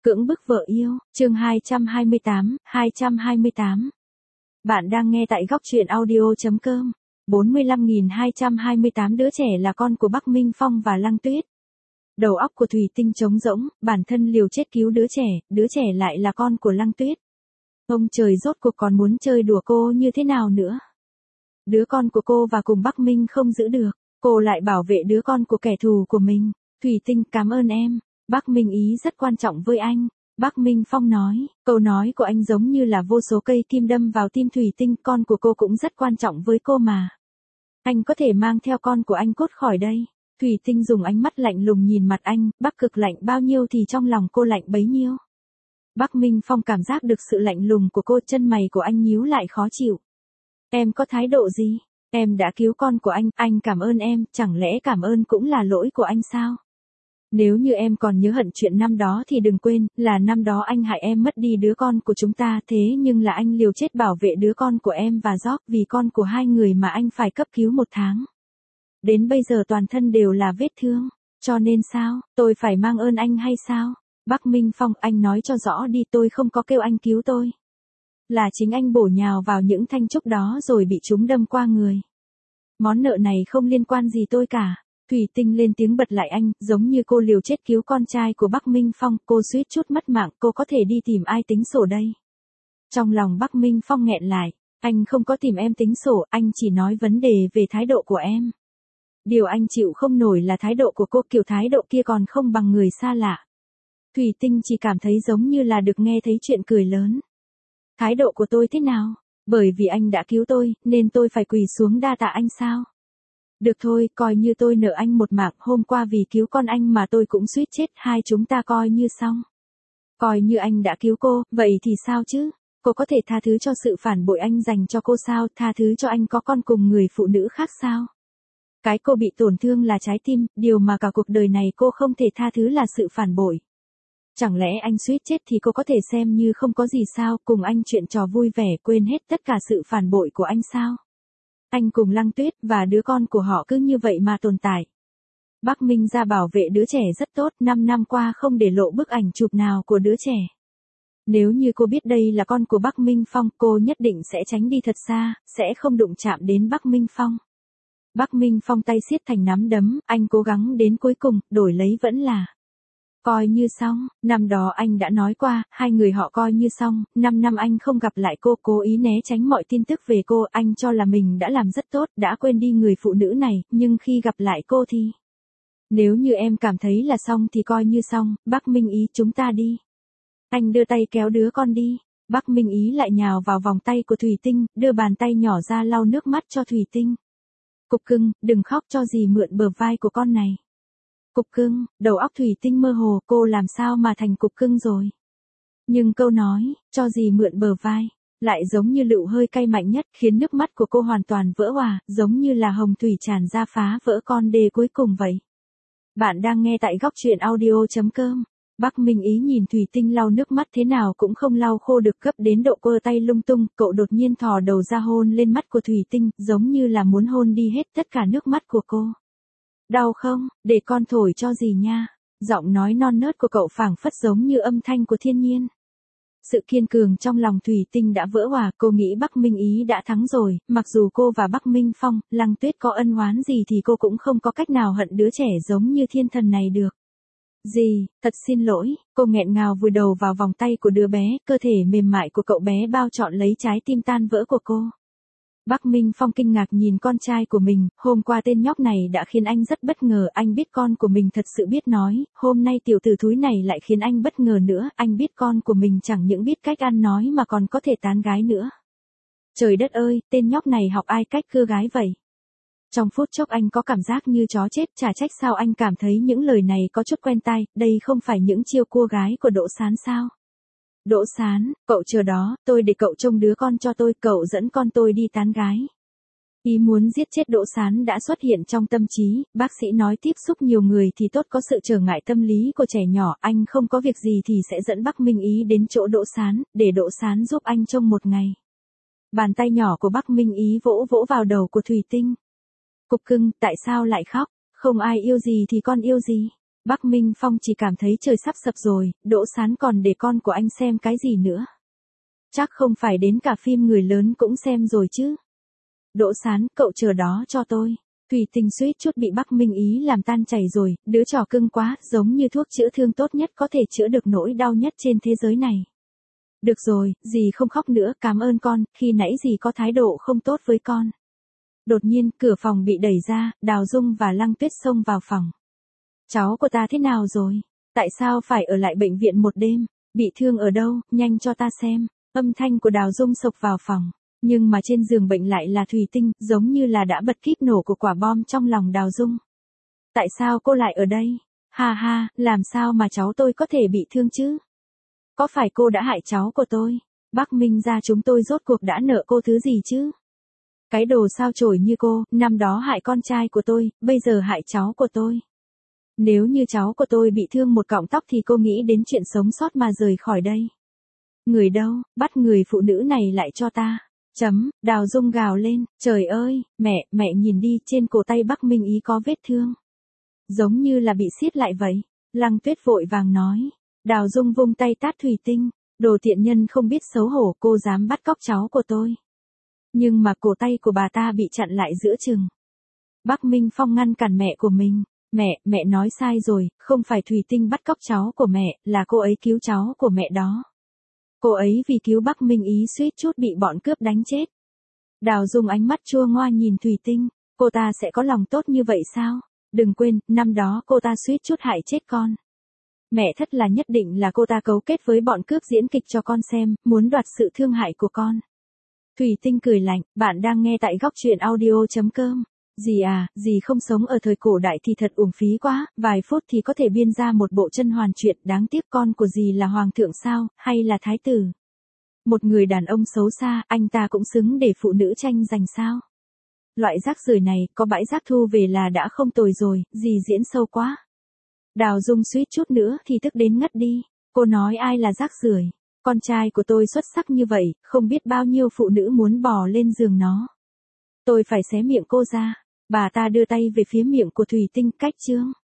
Cưỡng bức vợ yêu, chương 228. Bạn đang nghe tại góc truyện audio.com. 45.228 đứa trẻ là con của Bắc Minh Phong và Lăng Tuyết. Đầu óc của Thủy Tinh trống rỗng, bản thân liều chết cứu đứa trẻ lại là con của Lăng Tuyết. Ông trời rốt cuộc còn muốn chơi đùa cô như thế nào nữa? Đứa con của cô và cùng Bắc Minh không giữ được, cô lại bảo vệ đứa con của kẻ thù của mình. Thủy Tinh, cảm ơn em. Bắc Minh ý rất quan trọng với anh. Bắc Minh Phong nói, câu nói của anh giống như là vô số cây kim đâm vào tim Thủy Tinh, con của cô cũng rất quan trọng với cô mà. Anh có thể mang theo con của anh cút khỏi đây. Thủy Tinh dùng ánh mắt lạnh lùng nhìn mặt anh, Bắc Cực lạnh bao nhiêu thì trong lòng cô lạnh bấy nhiêu. Bắc Minh Phong cảm giác được sự lạnh lùng của cô, chân mày của anh nhíu lại khó chịu. Em có thái độ gì? Em đã cứu con của anh cảm ơn em, chẳng lẽ cảm ơn cũng là lỗi của anh sao? Nếu như em còn nhớ hận chuyện năm đó thì đừng quên, là năm đó anh hại em mất đi đứa con của chúng ta, thế nhưng là anh liều chết bảo vệ đứa con của em và George, vì con của hai người mà anh phải cấp cứu 1 tháng. Đến bây giờ toàn thân đều là vết thương, cho nên sao, tôi phải mang ơn anh hay sao? Bắc Minh Phong, anh nói cho rõ đi, tôi không có kêu anh cứu tôi. Là chính anh bổ nhào vào những thanh trúc đó rồi bị chúng đâm qua người. Món nợ này không liên quan gì tôi cả. Thủy Tinh lên tiếng bật lại anh, giống như cô liều chết cứu con trai của Bắc Minh Phong, cô suýt chút mất mạng, cô có thể đi tìm ai tính sổ đây? Trong lòng Bắc Minh Phong nghẹn lại, anh không có tìm em tính sổ, anh chỉ nói vấn đề về thái độ của em. Điều anh chịu không nổi là thái độ của cô, kiểu thái độ kia còn không bằng người xa lạ. Thủy Tinh chỉ cảm thấy giống như là được nghe thấy chuyện cười lớn. Thái độ của tôi thế nào? Bởi vì anh đã cứu tôi, nên tôi phải quỳ xuống đa tạ anh sao? Được thôi, coi như tôi nợ anh một mạng, hôm qua vì cứu con anh mà tôi cũng suýt chết, hai chúng ta coi như xong. Coi như anh đã cứu cô, vậy thì sao chứ? Cô có thể tha thứ cho sự phản bội anh dành cho cô sao, tha thứ cho anh có con cùng người phụ nữ khác sao? Cái cô bị tổn thương là trái tim, điều mà cả cuộc đời này cô không thể tha thứ là sự phản bội. Chẳng lẽ anh suýt chết thì cô có thể xem như không có gì sao, cùng anh chuyện trò vui vẻ, quên hết tất cả sự phản bội của anh sao? Anh cùng Lăng Tuyết và đứa con của họ cứ như vậy mà tồn tại. Bắc Minh ra bảo vệ đứa trẻ rất tốt, 5 năm qua không để lộ bức ảnh chụp nào của đứa trẻ. Nếu như cô biết đây là con của Bắc Minh Phong, cô nhất định sẽ tránh đi thật xa, sẽ không đụng chạm đến Bắc Minh Phong. Bắc Minh Phong tay siết thành nắm đấm, anh cố gắng đến cuối cùng, đổi lấy vẫn là coi như xong. Năm đó anh đã nói qua, hai người họ coi như xong, 5 năm anh không gặp lại cô, cố ý né tránh mọi tin tức về cô, anh cho là mình đã làm rất tốt, đã quên đi người phụ nữ này, nhưng khi gặp lại cô thì... Nếu như em cảm thấy là xong thì coi như xong, Bắc Minh ý, chúng ta đi. Anh đưa tay kéo đứa con đi. Bắc Minh ý lại nhào vào vòng tay của Thủy Tinh, đưa bàn tay nhỏ ra lau nước mắt cho Thủy Tinh. Cục cưng, đừng khóc, cho dì mượn bờ vai của con này. Cục cưng, đầu óc Thủy Tinh mơ hồ, cô làm sao mà thành cục cưng rồi. Nhưng câu nói, cho dì mượn bờ vai, lại giống như lựu hơi cay mạnh nhất, khiến nước mắt của cô hoàn toàn vỡ òa, giống như là hồng thủy tràn ra phá vỡ con đê cuối cùng vậy. Bạn đang nghe tại góc truyện audio.com. Bắc Minh ý nhìn Thủy Tinh lau nước mắt thế nào cũng không lau khô được, gấp đến độ quơ tay lung tung, cậu đột nhiên thò đầu ra hôn lên mắt của Thủy Tinh, giống như là muốn hôn đi hết tất cả nước mắt của cô. Đau không, để con thổi cho dì nha. Giọng nói non nớt của cậu phảng phất giống như âm thanh của thiên nhiên. Sự kiên cường trong lòng Thủy Tinh đã vỡ hòa, cô nghĩ Bắc Minh ý đã thắng rồi, mặc dù cô và Bắc Minh Phong, Lăng Tuyết có ân oán gì thì cô cũng không có cách nào hận đứa trẻ giống như thiên thần này được. Dì, thật xin lỗi, cô nghẹn ngào vùi đầu vào vòng tay của đứa bé, cơ thể mềm mại của cậu bé bao trọn lấy trái tim tan vỡ của cô. Bắc Minh Phong kinh ngạc nhìn con trai của mình, hôm qua tên nhóc này đã khiến anh rất bất ngờ, anh biết con của mình thật sự biết nói, hôm nay tiểu tử thúi này lại khiến anh bất ngờ nữa, anh biết con của mình chẳng những biết cách ăn nói mà còn có thể tán gái nữa. Trời đất ơi, tên nhóc này học ai cách cưa gái vậy? Trong phút chốc anh có cảm giác như chó chết, chả trách sao anh cảm thấy những lời này có chút quen tai, đây không phải những chiêu cua gái của Đỗ Sán sao? Đỗ Sán, cậu chờ đó, tôi để cậu trông đứa con cho tôi, cậu dẫn con tôi đi tán gái. Ý muốn giết chết Đỗ Sán đã xuất hiện trong tâm trí, bác sĩ nói tiếp xúc nhiều người thì tốt, có sự trở ngại tâm lý của trẻ nhỏ, anh không có việc gì thì sẽ dẫn Bắc Minh ý đến chỗ Đỗ Sán, để Đỗ Sán giúp anh trông 1 ngày. Bàn tay nhỏ của Bắc Minh ý vỗ vỗ vào đầu của Thủy Tinh. Cục cưng, tại sao lại khóc? Không ai yêu gì thì con yêu gì? Bắc Minh Phong chỉ cảm thấy trời sắp sập rồi, Đỗ Sán còn để con của anh xem cái gì nữa. Chắc không phải đến cả phim người lớn cũng xem rồi chứ. Đỗ Sán, cậu chờ đó cho tôi. Thủy Tinh suýt chút bị Bắc Minh Ý làm tan chảy rồi, đứa trò cưng quá, giống như thuốc chữa thương tốt nhất có thể chữa được nỗi đau nhất trên thế giới này. Được rồi, dì không khóc nữa, cảm ơn con, khi nãy dì có thái độ không tốt với con. Đột nhiên, cửa phòng bị đẩy ra, Đào Dung và Lăng Tuyết xông vào phòng. Cháu của ta thế nào rồi? Tại sao phải ở lại bệnh viện một đêm? Bị thương ở đâu? Nhanh cho ta xem. Âm thanh của Đào Dung sộc vào phòng. Nhưng mà trên giường bệnh lại là Thủy Tinh, giống như là đã bật kíp nổ của quả bom trong lòng Đào Dung. Tại sao cô lại ở đây? Ha ha, làm sao mà cháu tôi có thể bị thương chứ? Có phải cô đã hại cháu của tôi? Bắc Minh gia chúng tôi rốt cuộc đã nợ cô thứ gì chứ? Cái đồ sao chổi như cô, năm đó hại con trai của tôi, bây giờ hại cháu của tôi. Nếu như cháu của tôi bị thương một cọng tóc thì cô nghĩ đến chuyện sống sót mà rời khỏi đây. Người đâu, bắt người phụ nữ này lại cho ta. Đào Dung gào lên, trời ơi, mẹ nhìn đi, trên cổ tay Bắc Minh Ý có vết thương. Giống như là bị siết lại vậy. Lăng Tuyết vội vàng nói. Đào Dung vung tay tát Thủy Tinh, đồ tiện nhân không biết xấu hổ, cô dám bắt cóc cháu của tôi. Nhưng mà cổ tay của bà ta bị chặn lại giữa chừng. Bắc Minh Phong ngăn cản mẹ của mình. Mẹ nói sai rồi, không phải Thủy Tinh bắt cóc cháu của mẹ, là cô ấy cứu cháu của mẹ đó. Cô ấy vì cứu Bắc Minh Ý suýt chút bị bọn cướp đánh chết. Đào Dung ánh mắt chua ngoa nhìn Thủy Tinh, cô ta sẽ có lòng tốt như vậy sao? Đừng quên, năm đó cô ta suýt chút hại chết con. Mẹ thất là nhất định là cô ta cấu kết với bọn cướp diễn kịch cho con xem, muốn đoạt sự thương hại của con. Thủy Tinh cười lạnh, bạn đang nghe tại góc truyện audio.com. Dì à, dì không sống ở thời cổ đại thì thật uổng phí quá, vài phút thì có thể biên ra một bộ chân hoàn truyện, đáng tiếc con của dì là hoàng thượng sao, hay là thái tử. Một người đàn ông xấu xa, anh ta cũng xứng để phụ nữ tranh giành sao. Loại rác rưởi này, có bãi rác thu về là đã không tồi rồi, dì diễn sâu quá. Đào Dung suýt chút nữa thì tức đến ngất đi, cô nói ai là rác rưởi? Con trai của tôi xuất sắc như vậy, không biết bao nhiêu phụ nữ muốn bò lên giường nó. Tôi phải xé miệng cô ra. Bà ta đưa tay về phía miệng của Thủy Tinh, cách chương.